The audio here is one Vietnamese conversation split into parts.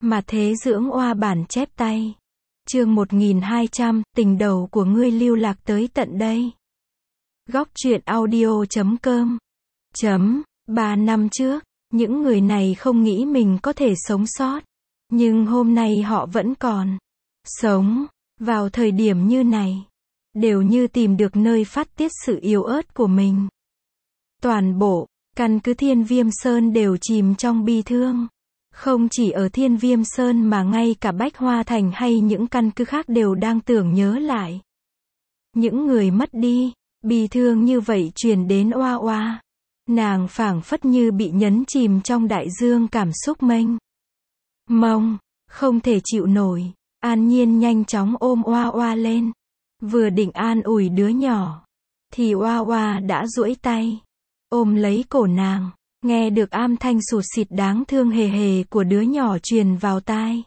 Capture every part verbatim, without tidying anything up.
Mà thế dưỡng oa bản chép tay. Chương một nghìn hai trăm, tình đầu của ngươi lưu lạc tới tận đây. Góc truyện audio chấm com. Chấm, ba năm trước, những người này không nghĩ mình có thể sống sót. Nhưng hôm nay họ vẫn còn sống. Vào thời điểm như này, đều như tìm được nơi phát tiết sự yếu ớt của mình. Toàn bộ căn cứ Thiên Viêm Sơn đều chìm trong bi thương. Không chỉ ở Thiên Viêm Sơn mà ngay cả Bách Hoa Thành hay những căn cứ khác đều đang tưởng nhớ lại những người mất đi. Bi thương như vậy truyền đến Oa Oa. Nàng phảng phất như bị nhấn chìm trong đại dương cảm xúc mênh mông, không thể chịu nổi. An Nhiên nhanh chóng ôm Oa Oa lên, vừa định an ủi đứa nhỏ, thì Oa Oa đã duỗi tay ôm lấy cổ nàng. Nghe được âm thanh sụt sịt đáng thương hề hề của đứa nhỏ truyền vào tai.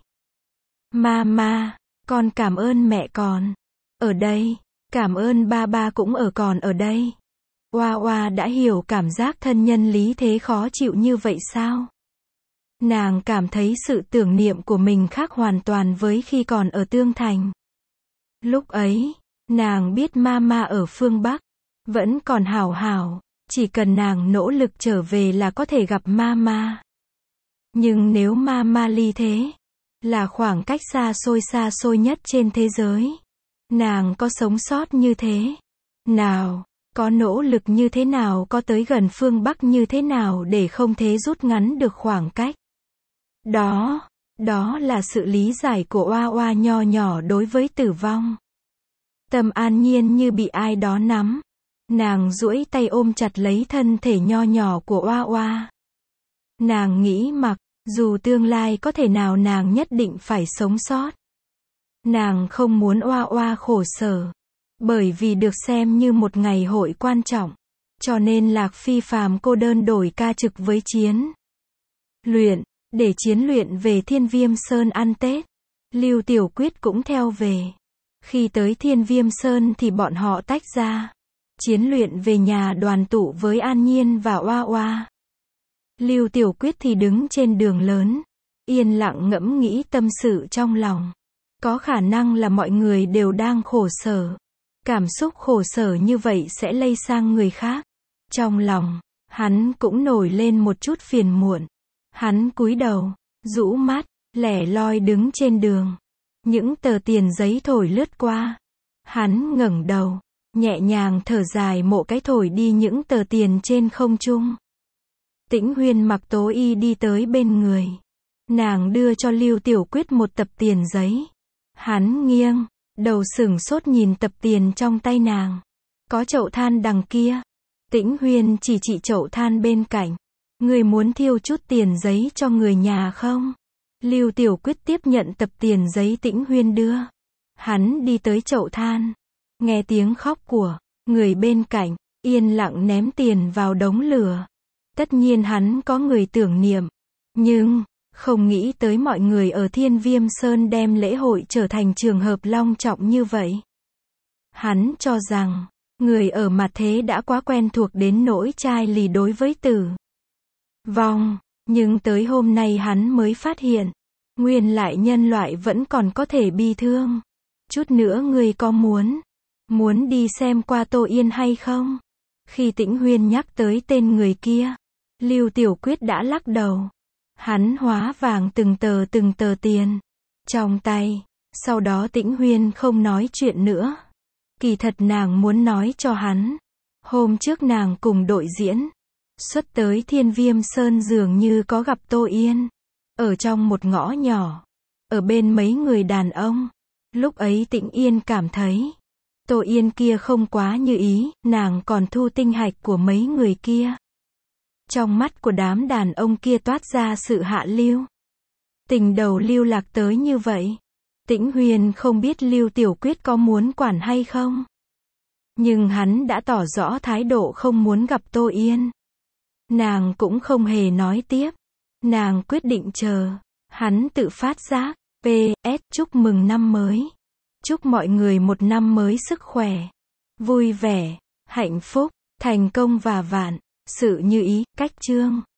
Mama, con cảm ơn mẹ con ở đây, cảm ơn ba ba cũng ở còn ở đây. Oa Oa đã hiểu cảm giác thân nhân lý thế khó chịu như vậy sao? Nàng cảm thấy sự tưởng niệm của mình khác hoàn toàn với khi còn ở Tương Thành. Lúc ấy, nàng biết mama ở phương Bắc vẫn còn hảo hảo. Chỉ cần nàng nỗ lực trở về là có thể gặp mama. Nhưng nếu mama ly thế, là khoảng cách xa xôi xa xôi nhất trên thế giới. Nàng có sống sót như thế nào, có nỗ lực như thế nào, có tới gần phương Bắc như thế nào để không thể rút ngắn được khoảng cách. Đó, đó là sự lý giải của Oa Oa nho nhỏ đối với tử vong. Tâm An Nhiên như bị ai đó nắm. Nàng duỗi tay ôm chặt lấy thân thể nho nhỏ của Oa Oa. Nàng nghĩ mặc, dù tương lai có thể nào nàng nhất định phải sống sót. Nàng không muốn Oa Oa khổ sở. Bởi vì được xem như một ngày hội quan trọng. Cho nên Lạc Phi phàm cô đơn đổi ca trực với chiến luyện, để chiến luyện về Thiên Viêm Sơn ăn Tết. Lưu Tiểu Quyết cũng theo về. Khi tới Thiên Viêm Sơn thì bọn họ tách ra. Chiến luyện về nhà đoàn tụ với An Nhiên và Oa Oa. Lưu Tiểu Quyết thì đứng trên đường lớn, yên lặng ngẫm nghĩ tâm sự trong lòng. Có khả năng là mọi người đều đang khổ sở. Cảm xúc khổ sở như vậy sẽ lây sang người khác. Trong lòng, hắn cũng nổi lên một chút phiền muộn. Hắn cúi đầu, rũ mắt, lẻ loi đứng trên đường. Những tờ tiền giấy thổi lướt qua. Hắn ngẩng đầu, nhẹ nhàng thở dài mộ cái thổi đi những tờ tiền trên không trung. Tĩnh Huyên mặc tố y đi tới bên người. Nàng đưa cho Lưu Tiểu Quyết một tập tiền giấy. Hắn nghiêng đầu sửng sốt nhìn tập tiền trong tay nàng. Có chậu than đằng kia. Tĩnh Huyên chỉ chỉ chậu than bên cạnh. Người muốn thiêu chút tiền giấy cho người nhà không? Lưu Tiểu Quyết tiếp nhận tập tiền giấy Tĩnh Huyên đưa. Hắn đi tới chậu than. Nghe tiếng khóc của người bên cạnh, yên lặng ném tiền vào đống lửa. Tất nhiên hắn có người tưởng niệm, nhưng không nghĩ tới mọi người ở Thiên Viêm Sơn đem lễ hội trở thành trường hợp long trọng như vậy. Hắn cho rằng, người ở mặt thế đã quá quen thuộc đến nỗi chai lì đối với tử vong, nhưng tới hôm nay hắn mới phát hiện, nguyên lại nhân loại vẫn còn có thể bi thương. Chút nữa ngươi có muốn Muốn đi xem qua Tô Yên hay không? Khi Tĩnh Huyên nhắc tới tên người kia, Lưu Tiểu Quyết đã lắc đầu. Hắn hóa vàng từng tờ từng tờ tiền trong tay. Sau đó Tĩnh Huyên không nói chuyện nữa. Kỳ thật nàng muốn nói cho hắn. Hôm trước nàng cùng đội diễn xuất tới Thiên Viêm Sơn dường như có gặp Tô Yên. Ở trong một ngõ nhỏ. Ở bên mấy người đàn ông. Lúc ấy Tĩnh Yên cảm thấy Tô Yên kia không quá như ý, nàng còn thu tinh hạch của mấy người kia. Trong mắt của đám đàn ông kia toát ra sự hạ lưu. Tình đầu lưu lạc tới như vậy. Tĩnh Huyên không biết Lưu Tiểu Quyết có muốn quản hay không. Nhưng hắn đã tỏ rõ thái độ không muốn gặp Tô Yên. Nàng cũng không hề nói tiếp. Nàng quyết định chờ. Hắn tự phát giác. pê ét chúc mừng năm mới. Chúc mọi người một năm mới sức khỏe, vui vẻ, hạnh phúc, thành công và vạn sự như ý. Cách chương